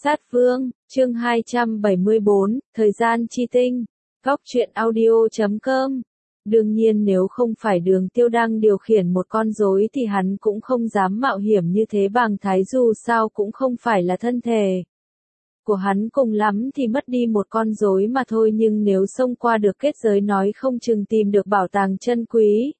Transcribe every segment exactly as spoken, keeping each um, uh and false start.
Sát Vương, chương hai trăm bảy mươi bốn, Thời gian chi tinh, góc truyện audio chấm com. Đương nhiên nếu không phải Đường Tiêu đang điều khiển một con rối thì hắn cũng không dám mạo hiểm như thế, Bàng Thái dù sao cũng không phải là thân thể của hắn, cùng lắm thì mất đi một con rối mà thôi, nhưng nếu xông qua được kết giới nói không chừng tìm được bảo tàng chân quý.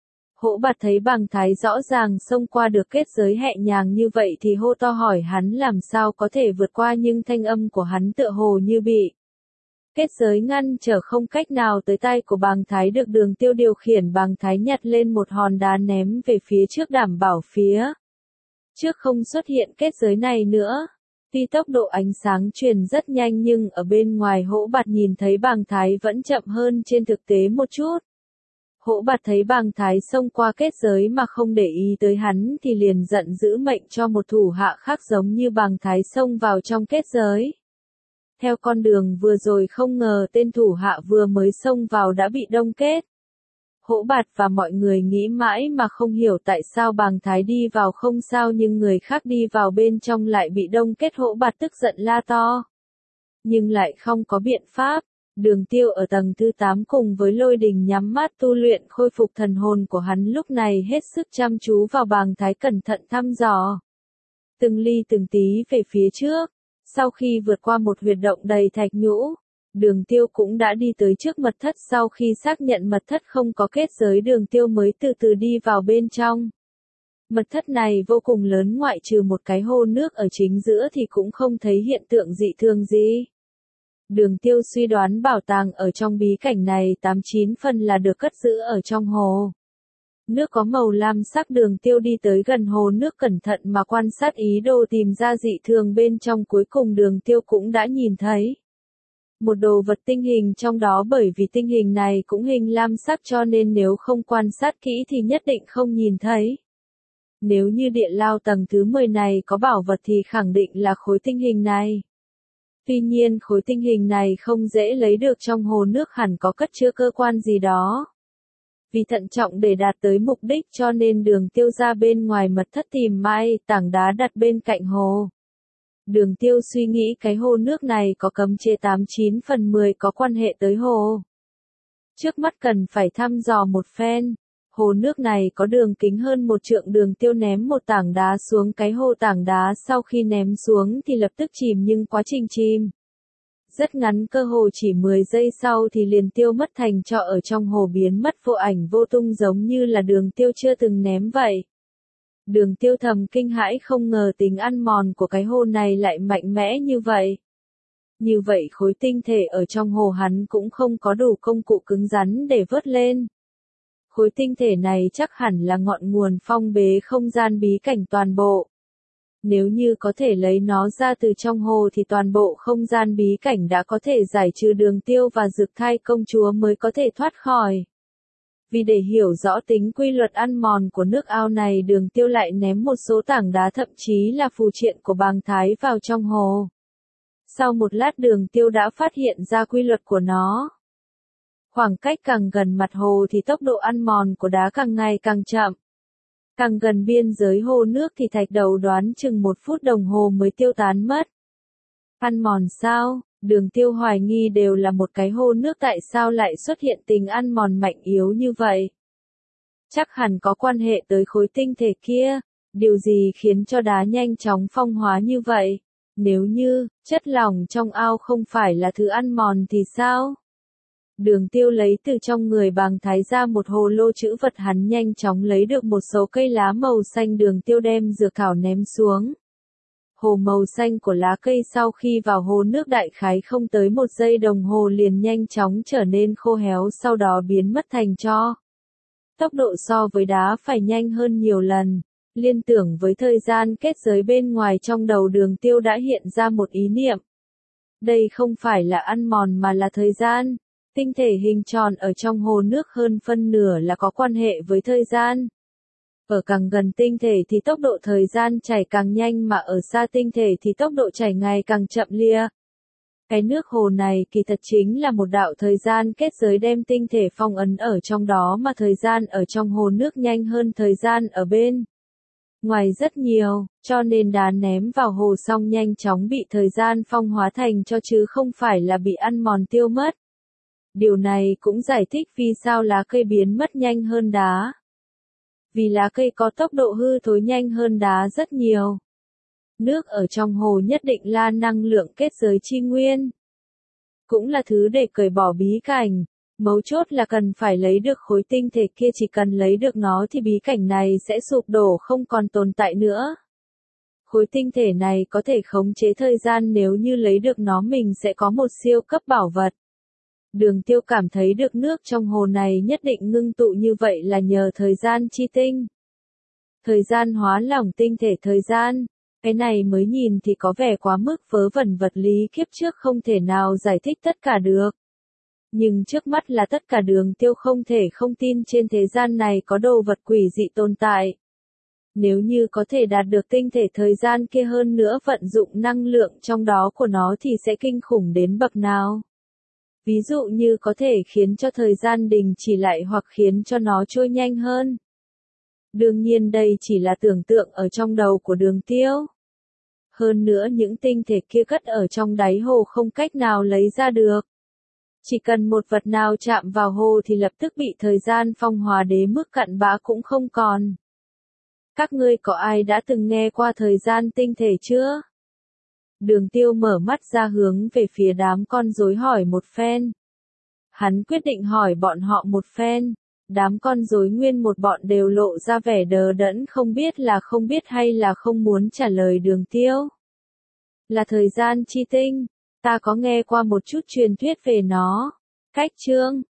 Hỗ Bạt thấy Bàng Thái rõ ràng xông qua được kết giới nhẹ nhàng như vậy thì hô to hỏi hắn làm sao có thể vượt qua, nhưng thanh âm của hắn tựa hồ như bị kết giới ngăn trở, không cách nào tới tay của Bàng Thái được Đường Tiêu điều khiển. Bàng Thái nhặt lên một hòn đá ném về phía trước, đảm bảo phía trước không xuất hiện kết giới này nữa. Tuy tốc độ ánh sáng truyền rất nhanh nhưng ở bên ngoài Hỗ Bạt nhìn thấy Bàng Thái vẫn chậm hơn trên thực tế một chút. Hỗ Bạt thấy Bàng Thái xông qua kết giới mà không để ý tới hắn thì liền giận dữ mệnh cho một thủ hạ khác giống như Bàng Thái xông vào trong kết giới. Theo con đường vừa rồi không ngờ tên thủ hạ vừa mới xông vào đã bị đông kết. Hỗ Bạt và mọi người nghĩ mãi mà không hiểu tại sao Bàng Thái đi vào không sao nhưng người khác đi vào bên trong lại bị đông kết. Hỗ Bạt tức giận la to, nhưng lại không có biện pháp. Đường Tiêu ở tầng thứ tám cùng với Lôi Đình nhắm mắt tu luyện khôi phục thần hồn của hắn, lúc này hết sức chăm chú vào Bàng Thái, cẩn thận thăm dò từng ly từng tí về phía trước. Sau khi vượt qua một huyệt động đầy thạch nhũ, Đường Tiêu cũng đã đi tới trước mật thất. Sau khi xác nhận mật thất không có kết giới, Đường Tiêu mới từ từ đi vào bên trong. Mật thất này vô cùng lớn, ngoại trừ một cái hồ nước ở chính giữa thì cũng không thấy hiện tượng dị thường gì. Đường Tiêu suy đoán bảo tàng ở trong bí cảnh này tám chín phần là được cất giữ ở trong hồ nước có màu lam sắc. Đường Tiêu đi tới gần hồ nước cẩn thận mà quan sát, ý đồ tìm ra dị thường bên trong. Cuối cùng Đường Tiêu cũng đã nhìn thấy một đồ vật tinh hình trong đó, bởi vì tinh hình này cũng hình lam sắc cho nên nếu không quan sát kỹ thì nhất định không nhìn thấy. Nếu như địa lao tầng thứ mười này có bảo vật thì khẳng định là khối tinh hình này. Tuy nhiên khối tinh hình này không dễ lấy được, trong hồ nước hẳn có cất chứa cơ quan gì đó. Vì thận trọng để đạt tới mục đích cho nên Đường Tiêu ra bên ngoài mật thất tìm mãi tảng đá đặt bên cạnh hồ. Đường Tiêu suy nghĩ cái hồ nước này có cấm chế tám chín phần mười có quan hệ tới hồ. Trước mắt cần phải thăm dò một phen. Hồ nước này có đường kính hơn một trượng. Đường Tiêu ném một tảng đá xuống cái hồ. Tảng đá sau khi ném xuống thì lập tức chìm, nhưng quá trình chìm rất ngắn, cơ hồ chỉ mười giây sau thì liền tiêu mất thành tro, ở trong hồ biến mất vô ảnh vô tung, giống như là Đường Tiêu chưa từng ném vậy. Đường Tiêu thầm kinh hãi, không ngờ tính ăn mòn của cái hồ này lại mạnh mẽ như vậy. Như vậy khối tinh thể ở trong hồ hắn cũng không có đủ công cụ cứng rắn để vớt lên. Khối tinh thể này chắc hẳn là ngọn nguồn phong bế không gian bí cảnh toàn bộ. Nếu như có thể lấy nó ra từ trong hồ thì toàn bộ không gian bí cảnh đã có thể giải trừ. Đường Tiêu và Dực Thai công chúa mới có thể thoát khỏi. Vì để hiểu rõ tính quy luật ăn mòn của nước ao này, Đường Tiêu lại ném một số tảng đá, thậm chí là phù triện của Bàng Thái vào trong hồ. Sau một lát Đường Tiêu đã phát hiện ra quy luật của nó. Khoảng cách càng gần mặt hồ thì tốc độ ăn mòn của đá càng ngày càng chậm. Càng gần biên giới hồ nước thì thạch đầu đoán chừng một phút đồng hồ mới tiêu tán mất. Ăn mòn sao? Đường Tiêu hoài nghi, đều là một cái hồ nước tại sao lại xuất hiện tình ăn mòn mạnh yếu như vậy? Chắc hẳn có quan hệ tới khối tinh thể kia. Điều gì khiến cho đá nhanh chóng phong hóa như vậy? Nếu như chất lỏng trong ao không phải là thứ ăn mòn thì sao? Đường Tiêu lấy từ trong người Bàng Thái ra một hồ lô trữ vật, hắn nhanh chóng lấy được một số cây lá màu xanh. Đường Tiêu đem dược thảo ném xuống hồ màu xanh của lá cây. Sau khi vào hồ nước đại khái không tới một giây đồng hồ liền nhanh chóng trở nên khô héo, sau đó biến mất thành tro. Tốc độ so với đá phải nhanh hơn nhiều lần. Liên tưởng với thời gian kết giới bên ngoài, trong đầu Đường Tiêu đã hiện ra một ý niệm. Đây không phải là ăn mòn mà là thời gian. Tinh thể hình tròn ở trong hồ nước hơn phân nửa là có quan hệ với thời gian. Ở càng gần tinh thể thì tốc độ thời gian chảy càng nhanh, mà ở xa tinh thể thì tốc độ chảy ngày càng chậm lia. Cái nước hồ này kỳ thật chính là một đạo thời gian kết giới đem tinh thể phong ấn ở trong đó, mà thời gian ở trong hồ nước nhanh hơn thời gian ở bên ngoài rất nhiều, cho nên đá ném vào hồ xong nhanh chóng bị thời gian phong hóa thành cho chứ không phải là bị ăn mòn tiêu mất. Điều này cũng giải thích vì sao lá cây biến mất nhanh hơn đá. Vì lá cây có tốc độ hư thối nhanh hơn đá rất nhiều. Nước ở trong hồ nhất định là năng lượng kết giới chi nguyên. Cũng là thứ để cởi bỏ bí cảnh. Mấu chốt là cần phải lấy được khối tinh thể kia, chỉ cần lấy được nó thì bí cảnh này sẽ sụp đổ không còn tồn tại nữa. Khối tinh thể này có thể khống chế thời gian, nếu như lấy được nó mình sẽ có một siêu cấp bảo vật. Đường Tiêu cảm thấy được nước trong hồ này nhất định ngưng tụ như vậy là nhờ thời gian chi tinh. Thời gian hóa lỏng tinh thể thời gian. Cái này mới nhìn thì có vẻ quá mức vớ vẩn, vật lý kiếp trước không thể nào giải thích tất cả được. Nhưng trước mắt là tất cả, Đường Tiêu không thể không tin trên thế gian này có đồ vật quỷ dị tồn tại. Nếu như có thể đạt được tinh thể thời gian kia, hơn nữa vận dụng năng lượng trong đó của nó thì sẽ kinh khủng đến bậc nào. Ví dụ như có thể khiến cho thời gian đình chỉ lại hoặc khiến cho nó trôi nhanh hơn. Đương nhiên đây chỉ là tưởng tượng ở trong đầu của Đường Tiêu. Hơn nữa những tinh thể kia cất ở trong đáy hồ không cách nào lấy ra được. Chỉ cần một vật nào chạm vào hồ thì lập tức bị thời gian phong hóa đến mức cặn bã cũng không còn. Các ngươi có ai đã từng nghe qua thời gian tinh thể chưa? Đường Tiêu mở mắt ra hướng về phía đám con rối hỏi một phen. Hắn quyết định hỏi bọn họ một phen. Đám con rối nguyên một bọn đều lộ ra vẻ đờ đẫn, không biết là không biết hay là không muốn trả lời Đường Tiêu. Là thời gian chi tinh, ta có nghe qua một chút truyền thuyết về nó. Cách chương